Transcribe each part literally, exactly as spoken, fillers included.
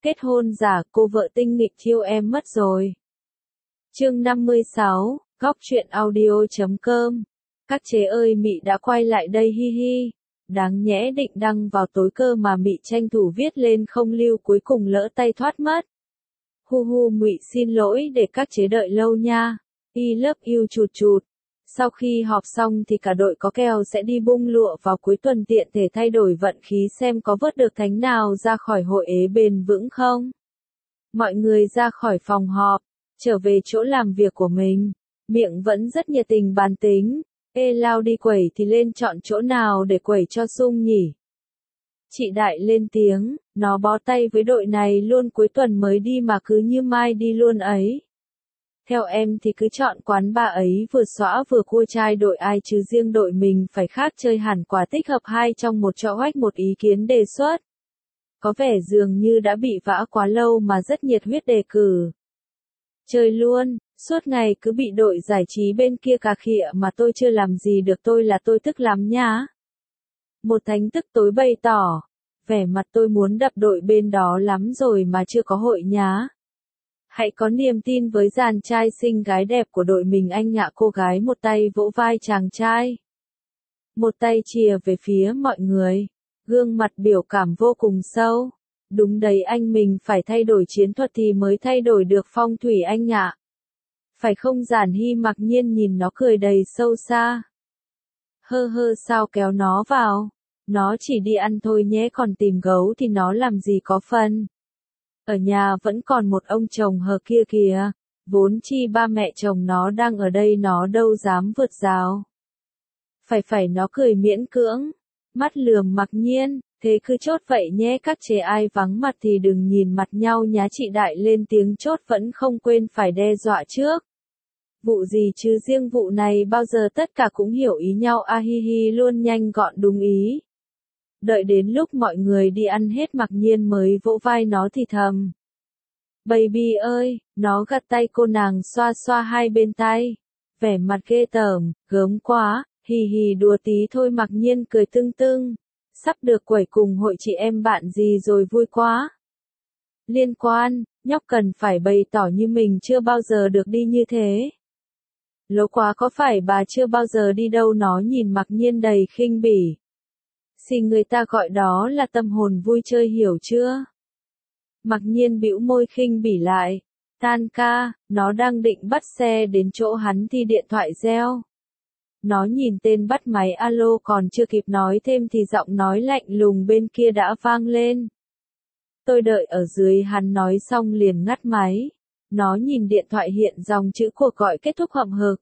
Kết hôn giả, cô vợ tinh nghịch thiêu em mất rồi. Chương năm mươi sáu, góc truyện audio chấm com. Các chế ơi, Mị đã quay lại đây hi hi. Đáng nhẽ định đăng vào tối cơ mà Mị tranh thủ viết lên không lưu, cuối cùng lỡ tay thoát mất. Hu hu, Mị xin lỗi để các chế đợi lâu nha. I love you chụt chụt. Sau khi họp xong thì cả đội có kèo sẽ đi bung lụa vào cuối tuần, tiện thể thay đổi vận khí xem có vớt được thánh nào ra khỏi hội ế bền vững không. Mọi người ra khỏi phòng họp, trở về chỗ làm việc của mình, miệng vẫn rất nhiệt tình bàn tính. Ê Lao, đi quẩy thì lên chọn chỗ nào để quẩy cho sung nhỉ? Chị Đại lên tiếng, nó bó tay với đội này luôn, cuối tuần mới đi mà cứ như mai đi luôn ấy. Theo em thì cứ chọn quán bar ấy, vừa xõa vừa cua trai đội ai chứ riêng đội mình phải khác chơi hẳn, quả tích hợp hai trong một cho oách một ý kiến đề xuất. Có vẻ dường như đã bị vã quá lâu mà rất nhiệt huyết đề cử. Chơi luôn, suốt ngày cứ bị đội giải trí bên kia cà khịa mà tôi chưa làm gì được, tôi là tôi tức lắm nhá. Một thánh tức tối bày tỏ, vẻ mặt tôi muốn đập đội bên đó lắm rồi mà chưa có hội nhá. Hãy có niềm tin với dàn trai xinh gái đẹp của đội mình anh ạ. Cô gái một tay vỗ vai chàng trai, một tay chìa về phía mọi người, gương mặt biểu cảm vô cùng sâu. Đúng đấy anh, mình phải thay đổi chiến thuật thì mới thay đổi được phong thủy anh ạ. Phải không? Giản Hy mặc nhiên nhìn nó cười đầy sâu xa. Hơ hơ, sao kéo nó vào? Nó chỉ đi ăn thôi nhé, còn tìm gấu thì nó làm gì có phần. Ở nhà vẫn còn một ông chồng hờ kia kìa, vốn chi ba mẹ chồng nó đang ở đây nó đâu dám vượt rào. Phải phải, nó cười miễn cưỡng, mắt lườm mặc nhiên, thế cứ chốt vậy nhé các chế, ai vắng mặt thì đừng nhìn mặt nhau nhá. Chị Đại lên tiếng chốt, vẫn không quên phải đe dọa trước. Vụ gì chứ, riêng vụ này bao giờ tất cả cũng hiểu ý nhau a hi hi luôn, nhanh gọn đúng ý. Đợi đến lúc mọi người đi ăn hết mặc nhiên mới vỗ vai nó thì thầm. Baby ơi, nó gạt tay cô nàng xoa xoa hai bên tay. Vẻ mặt ghê tởm, gớm quá, hì hì đùa tí thôi. Mặc nhiên cười tưng tưng. Sắp được quẩy cùng hội chị em bạn gì rồi, vui quá. Liên quan, nhóc cần phải bày tỏ như mình chưa bao giờ được đi như thế. Lố quá có phải bà chưa bao giờ đi đâu? Nó nhìn mặc nhiên đầy khinh bỉ. Xì, người ta gọi đó là tâm hồn vui chơi hiểu chưa? Mặc nhiên bĩu môi khinh bỉ lại. Tan ca, nó đang định bắt xe đến chỗ hắn thì điện thoại reo. Nó nhìn tên bắt máy alo, còn chưa kịp nói thêm thì giọng nói lạnh lùng bên kia đã vang lên. Tôi đợi ở dưới, hắn nói xong liền ngắt máy. Nó nhìn điện thoại hiện dòng chữ cuộc gọi kết thúc hậm hực.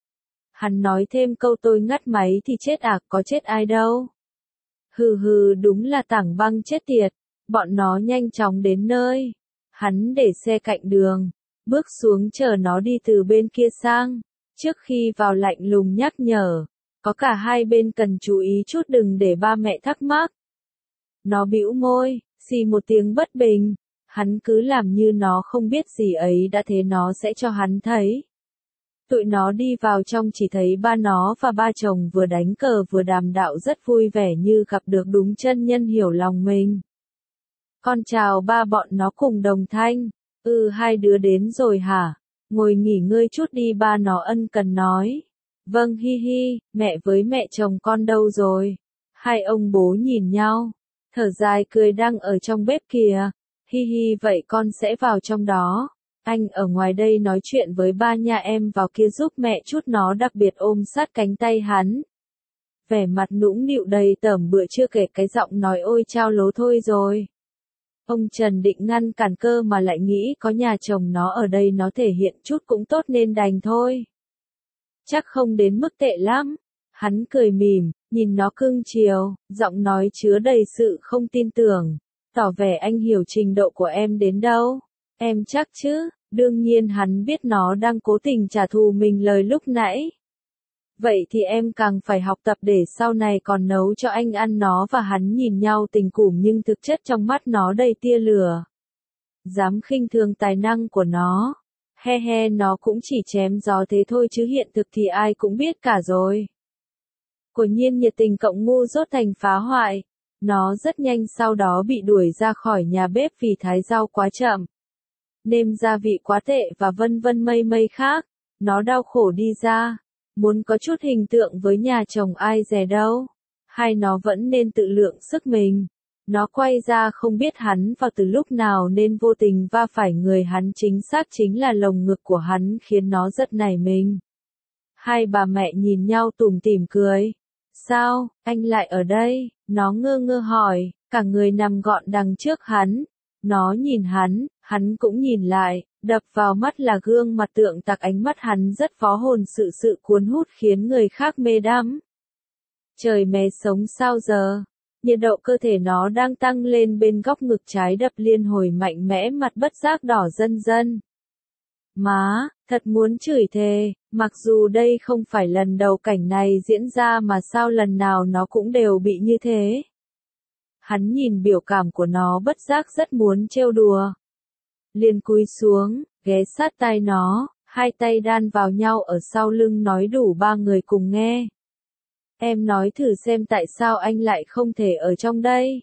Hắn nói thêm câu tôi ngắt máy thì chết à, có chết ai đâu. Hừ hừ, đúng là tảng băng chết tiệt. Bọn nó nhanh chóng đến nơi. Hắn để xe cạnh đường, bước xuống chờ nó đi từ bên kia sang. Trước khi vào lạnh lùng nhắc nhở, có cả hai bên cần chú ý chút, đừng để ba mẹ thắc mắc. Nó bĩu môi, xì một tiếng bất bình. Hắn cứ làm như nó không biết gì ấy, đã thế nó sẽ cho hắn thấy. Tụi nó đi vào trong chỉ thấy ba nó và ba chồng vừa đánh cờ vừa đàm đạo rất vui vẻ, như gặp được đúng chân nhân hiểu lòng mình. Con chào ba, bọn nó cùng đồng thanh. Ừ, hai đứa đến rồi hả? Ngồi nghỉ ngơi chút đi, ba nó ân cần nói. Vâng hi hi, mẹ với mẹ chồng con đâu rồi? Hai ông bố nhìn nhau, thở dài cười, đang ở trong bếp kìa. Hi hi, vậy con sẽ vào trong đó. Anh ở ngoài đây nói chuyện với ba nha, em vào kia giúp mẹ chút. Nó đặc biệt ôm sát cánh tay hắn. Vẻ mặt nũng nịu đầy tởm bựa, chưa kể cái giọng nói ôi chao lố thôi rồi. Ông Trần định ngăn cản cơ mà lại nghĩ có nhà chồng nó ở đây nó thể hiện chút cũng tốt nên đành thôi. Chắc không đến mức tệ lắm. Hắn cười mỉm, nhìn nó cưng chiều, giọng nói chứa đầy sự không tin tưởng, tỏ vẻ anh hiểu trình độ của em đến đâu. Em chắc chứ? Đương nhiên hắn biết nó đang cố tình trả thù mình lời lúc nãy. Vậy thì em càng phải học tập để sau này còn nấu cho anh ăn. Nó và hắn nhìn nhau tình củm nhưng thực chất trong mắt nó đầy tia lửa. Dám khinh thường tài năng của nó. He he, nó cũng chỉ chém gió thế thôi chứ hiện thực thì ai cũng biết cả rồi. Quả nhiên nhiệt tình cộng ngu dốt thành phá hoại. Nó rất nhanh sau đó bị đuổi ra khỏi nhà bếp vì thái rau quá chậm. Nêm gia vị quá tệ và vân vân mây mây khác. Nó đau khổ đi ra. Muốn có chút hình tượng với nhà chồng ai dè đâu. Hay nó vẫn nên tự lượng sức mình. Nó quay ra không biết hắn vào từ lúc nào nên vô tình va phải người hắn, chính xác chính là lồng ngực của hắn, khiến nó rất nảy mình. Hai bà mẹ nhìn nhau tủm tỉm cười. Sao, anh lại ở đây? Nó ngơ ngơ hỏi, cả người nằm gọn đằng trước hắn. Nó nhìn hắn, hắn cũng nhìn lại, đập vào mắt là gương mặt tượng tặc, ánh mắt hắn rất phó hồn, sự sự cuốn hút khiến người khác mê đắm. Trời mẹ sống sao giờ? Nhiệt độ cơ thể nó đang tăng lên bên góc ngực, trái đập liên hồi mạnh mẽ, mặt bất giác đỏ dần dần. Má, thật muốn chửi thề, mặc dù đây không phải lần đầu cảnh này diễn ra mà sao lần nào nó cũng đều bị như thế. Hắn nhìn biểu cảm của nó bất giác rất muốn trêu đùa. Liền cúi xuống, ghé sát tai nó, hai tay đan vào nhau ở sau lưng nói đủ ba người cùng nghe. Em nói thử xem tại sao anh lại không thể ở trong đây?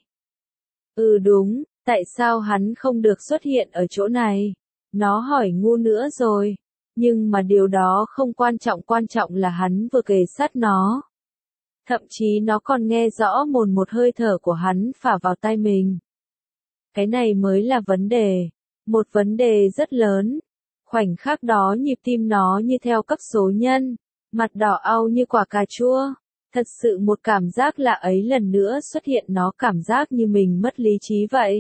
Ừ đúng, tại sao hắn không được xuất hiện ở chỗ này? Nó hỏi ngu nữa rồi. Nhưng mà điều đó không quan trọng, quan trọng là hắn vừa kề sát nó. Thậm chí nó còn nghe rõ mồn một hơi thở của hắn phả vào tai mình. Cái này mới là vấn đề. Một vấn đề rất lớn. Khoảnh khắc đó nhịp tim nó như theo cấp số nhân. Mặt đỏ au như quả cà chua. Thật sự một cảm giác lạ ấy lần nữa xuất hiện, nó cảm giác như mình mất lý trí vậy.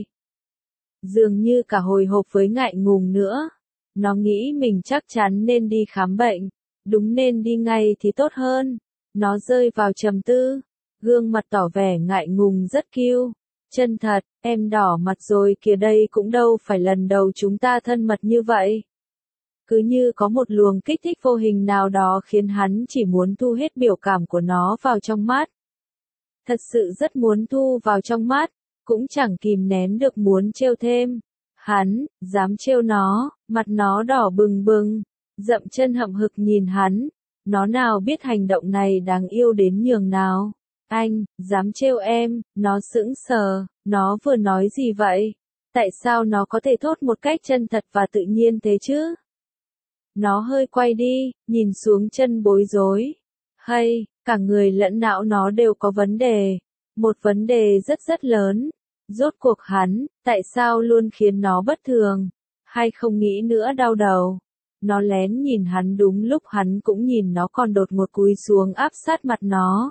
Dường như cả hồi hộp với ngại ngùng nữa. Nó nghĩ mình chắc chắn nên đi khám bệnh. Đúng nên đi ngay thì tốt hơn. Nó rơi vào trầm tư. Gương mặt tỏ vẻ ngại ngùng rất kiêu. Chân thật, em đỏ mặt rồi kìa, đây cũng đâu phải lần đầu chúng ta thân mật như vậy. Cứ như có một luồng kích thích vô hình nào đó khiến hắn chỉ muốn thu hết biểu cảm của nó vào trong mắt. Thật sự rất muốn thu vào trong mắt, cũng chẳng kìm nén được muốn trêu thêm. Hắn, dám trêu nó, mặt nó đỏ bừng bừng, dậm chân hậm hực nhìn hắn. Nó nào biết hành động này đáng yêu đến nhường nào. Anh, dám trêu em, nó sững sờ, nó vừa nói gì vậy? Tại sao nó có thể thốt một cách chân thật và tự nhiên thế chứ? Nó hơi quay đi, nhìn xuống chân bối rối. Hay, cả người lẫn não nó đều có vấn đề. Một vấn đề rất rất lớn. Rốt cuộc hắn, tại sao luôn khiến nó bất thường? Hay không nghĩ nữa đau đầu? Nó lén nhìn hắn, đúng lúc hắn cũng nhìn nó còn đột ngột cúi xuống áp sát mặt nó.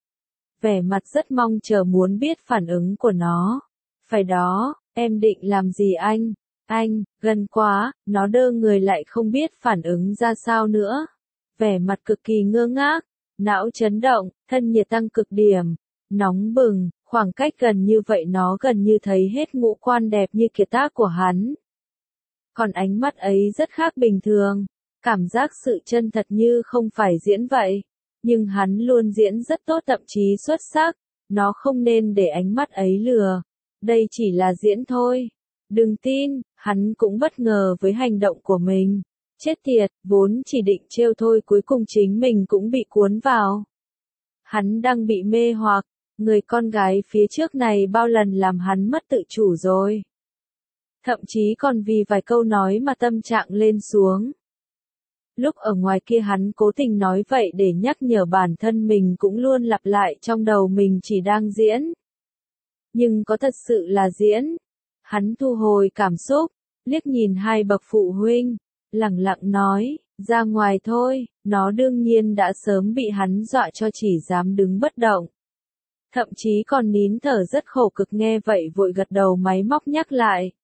Vẻ mặt rất mong chờ muốn biết phản ứng của nó. Phải đó, em định làm gì anh? Anh, gần quá, nó đơ người lại không biết phản ứng ra sao nữa. Vẻ mặt cực kỳ ngơ ngác, não chấn động, thân nhiệt tăng cực điểm, nóng bừng, khoảng cách gần như vậy nó gần như thấy hết ngũ quan đẹp như kiệt tác của hắn. Còn ánh mắt ấy rất khác bình thường, cảm giác sự chân thật như không phải diễn vậy. Nhưng hắn luôn diễn rất tốt, thậm chí xuất sắc, nó không nên để ánh mắt ấy lừa. Đây chỉ là diễn thôi. Đừng tin, hắn cũng bất ngờ với hành động của mình. Chết tiệt, vốn chỉ định trêu thôi, cuối cùng chính mình cũng bị cuốn vào. Hắn đang bị mê hoặc, người con gái phía trước này bao lần làm hắn mất tự chủ rồi. Thậm chí còn vì vài câu nói mà tâm trạng lên xuống. Lúc ở ngoài kia hắn cố tình nói vậy để nhắc nhở bản thân mình, cũng luôn lặp lại trong đầu mình chỉ đang diễn. Nhưng có thật sự là diễn? Hắn thu hồi cảm xúc, liếc nhìn hai bậc phụ huynh, lẳng lặng nói, ra ngoài thôi. Nó đương nhiên đã sớm bị hắn dọa cho chỉ dám đứng bất động. Thậm chí còn nín thở rất khổ cực, nghe vậy vội gật đầu máy móc nhắc lại.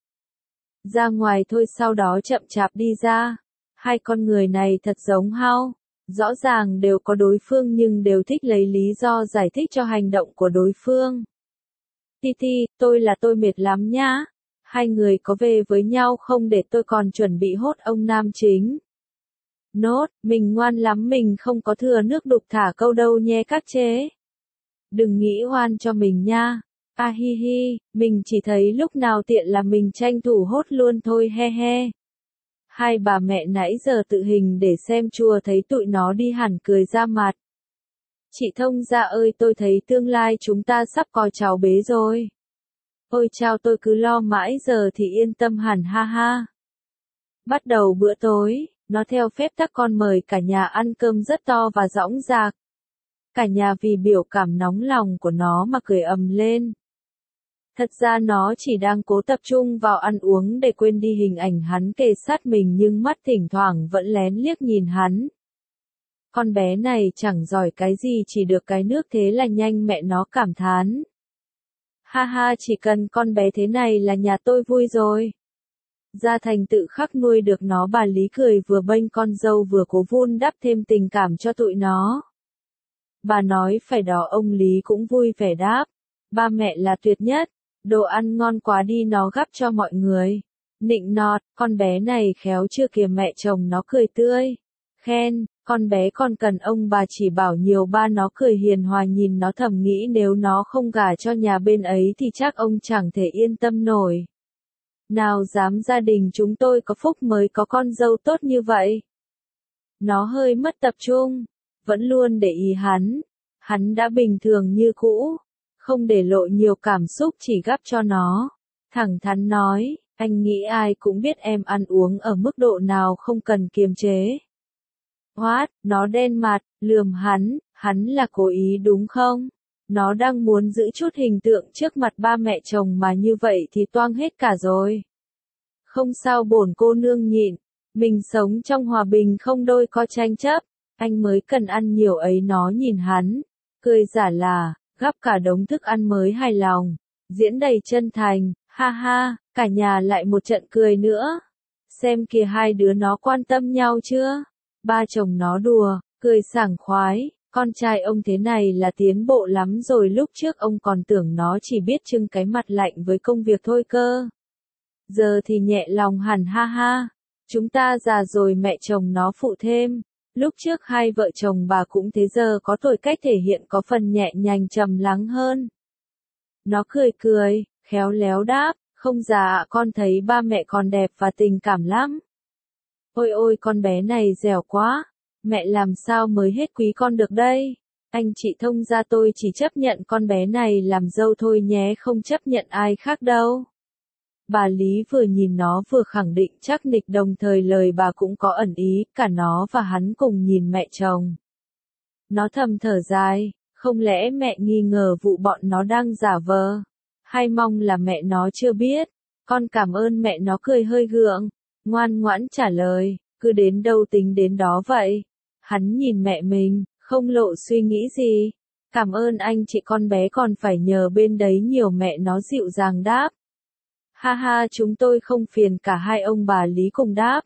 Ra ngoài thôi, sau đó chậm chạp đi ra. Hai con người này thật giống hao. Rõ ràng đều có đối phương nhưng đều thích lấy lý do giải thích cho hành động của đối phương. Titi, tôi là tôi mệt lắm nhá. Hai người có về với nhau không, để tôi còn chuẩn bị hốt ông nam chính. Nốt, mình ngoan lắm, mình không có thừa nước đục thả câu đâu nhé các chế. Đừng nghĩ oan cho mình nha. A hi hi, mình chỉ thấy lúc nào tiện là mình tranh thủ hốt luôn thôi, he he. Hai bà mẹ nãy giờ tự hình để xem chùa thấy tụi nó đi hẳn cười ra mặt. Chị thông gia ơi, tôi thấy tương lai chúng ta sắp có cháu bé rồi. Ôi chao, tôi cứ lo mãi, giờ thì yên tâm hẳn, ha ha. Bắt đầu bữa tối, nó theo phép tắc con mời cả nhà ăn cơm rất to và dõng dạc. Cả nhà vì biểu cảm nóng lòng của nó mà cười ầm lên. Thật ra nó chỉ đang cố tập trung vào ăn uống để quên đi hình ảnh hắn kề sát mình, nhưng mắt thỉnh thoảng vẫn lén liếc nhìn hắn. Con bé này chẳng giỏi cái gì, chỉ được cái nước thế là nhanh, mẹ nó cảm thán. Ha ha, chỉ cần con bé thế này là nhà tôi vui rồi. Gia Thành tự khắc nuôi được nó, bà Lý cười vừa bênh con dâu vừa cố vun đắp thêm tình cảm cho tụi nó. Bà nói phải đó, ông Lý cũng vui vẻ đáp. Ba mẹ là tuyệt nhất, đồ ăn ngon quá, đi nó gắp cho mọi người. Nịnh nọt, con bé này khéo chưa kìa, mẹ chồng nó cười tươi. Khen, con bé còn cần ông bà chỉ bảo nhiều, ba nó cười hiền hòa nhìn nó thầm nghĩ nếu nó không gả cho nhà bên ấy thì chắc ông chẳng thể yên tâm nổi. Nào dám, gia đình chúng tôi có phúc mới có con dâu tốt như vậy. Nó hơi mất tập trung, vẫn luôn để ý hắn. Hắn đã bình thường như cũ, không để lộ nhiều cảm xúc, chỉ gắp cho nó. Thẳng thắn nói, anh nghĩ ai cũng biết em ăn uống ở mức độ nào, không cần kiềm chế. What, nó đen mặt, lườm hắn, hắn là cố ý đúng không? Nó đang muốn giữ chút hình tượng trước mặt ba mẹ chồng mà như vậy thì toang hết cả rồi. Không sao, bổn cô nương nhịn, mình sống trong hòa bình không đôi có tranh chấp, anh mới cần ăn nhiều ấy. Nó nhìn hắn, cười giả là, gắp cả đống thức ăn mới hài lòng, diễn đầy chân thành, ha ha, cả nhà lại một trận cười nữa. Xem kìa, hai đứa nó quan tâm nhau chưa? Ba chồng nó đùa, cười sảng khoái, con trai ông thế này là tiến bộ lắm rồi, lúc trước ông còn tưởng nó chỉ biết trưng cái mặt lạnh với công việc thôi cơ. Giờ thì nhẹ lòng hẳn, ha ha. Chúng ta già rồi, mẹ chồng nó phụ thêm. Lúc trước hai vợ chồng bà cũng thế, giờ có tuổi cách thể hiện có phần nhẹ nhàng trầm lắng hơn. Nó cười cười, khéo léo đáp, không già, con thấy ba mẹ còn đẹp và tình cảm lắm. Ôi ôi, con bé này dẻo quá, mẹ làm sao mới hết quý con được đây. Anh chị thông gia, tôi chỉ chấp nhận con bé này làm dâu thôi nhé, không chấp nhận ai khác đâu. Bà Lý vừa nhìn nó vừa khẳng định chắc nịch, đồng thời lời bà cũng có ẩn ý, cả nó và hắn cùng nhìn mẹ chồng. Nó thầm thở dài, không lẽ mẹ nghi ngờ vụ bọn nó đang giả vờ? Hay mong là mẹ nó chưa biết? Con cảm ơn mẹ, nó cười hơi gượng, ngoan ngoãn trả lời, cứ đến đâu tính đến đó vậy. Hắn nhìn mẹ mình, không lộ suy nghĩ gì. Cảm ơn anh chị, con bé còn phải nhờ bên đấy nhiều, mẹ nó dịu dàng đáp. Ha ha, chúng tôi không phiền, cả hai ông bà Lý cùng đáp.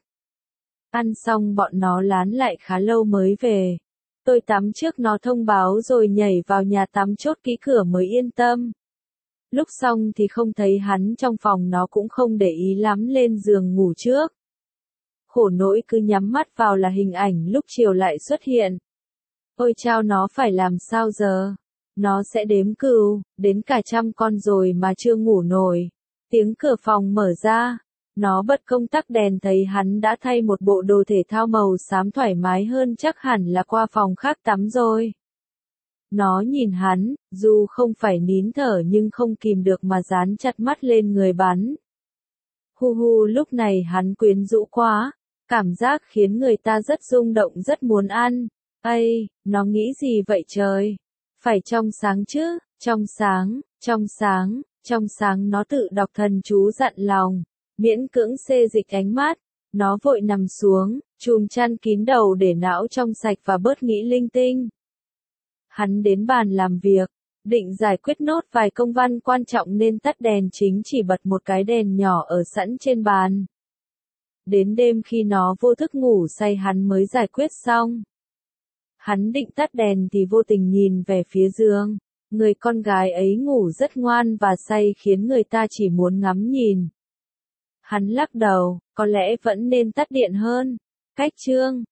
Ăn xong bọn nó lán lại khá lâu mới về. Tôi tắm trước nó thông báo rồi nhảy vào nhà tắm chốt kỹ cửa mới yên tâm. Lúc xong thì không thấy hắn trong phòng, nó cũng không để ý lắm, lên giường ngủ trước. Khổ nỗi cứ nhắm mắt vào là hình ảnh lúc chiều lại xuất hiện. Ôi chao, nó phải làm sao giờ? Nó sẽ đếm cừu, đến cả trăm con rồi mà chưa ngủ nổi. Tiếng cửa phòng mở ra, nó bật công tắc đèn thấy hắn đã thay một bộ đồ thể thao màu xám thoải mái hơn, chắc hẳn là qua phòng khác tắm rồi. Nó nhìn hắn, dù không phải nín thở nhưng không kìm được mà dán chặt mắt lên người bắn. Hu hu, lúc này hắn quyến rũ quá, cảm giác khiến người ta rất rung động, rất muốn ăn. Ây, nó nghĩ gì vậy trời? Phải trong sáng chứ, trong sáng, trong sáng. Trong sáng, nó tự đọc thần chú dặn lòng, miễn cưỡng xê dịch ánh mắt, nó vội nằm xuống, chùm chăn kín đầu để não trong sạch và bớt nghĩ linh tinh. Hắn đến bàn làm việc, định giải quyết nốt vài công văn quan trọng nên tắt đèn chính, chỉ bật một cái đèn nhỏ ở sẵn trên bàn. Đến đêm khi nó vô thức ngủ say hắn mới giải quyết xong. Hắn định tắt đèn thì vô tình nhìn về phía giường. Người con gái ấy ngủ rất ngoan và say khiến người ta chỉ muốn ngắm nhìn. Hắn lắc đầu, có lẽ vẫn nên tắt điện hơn. Cách chương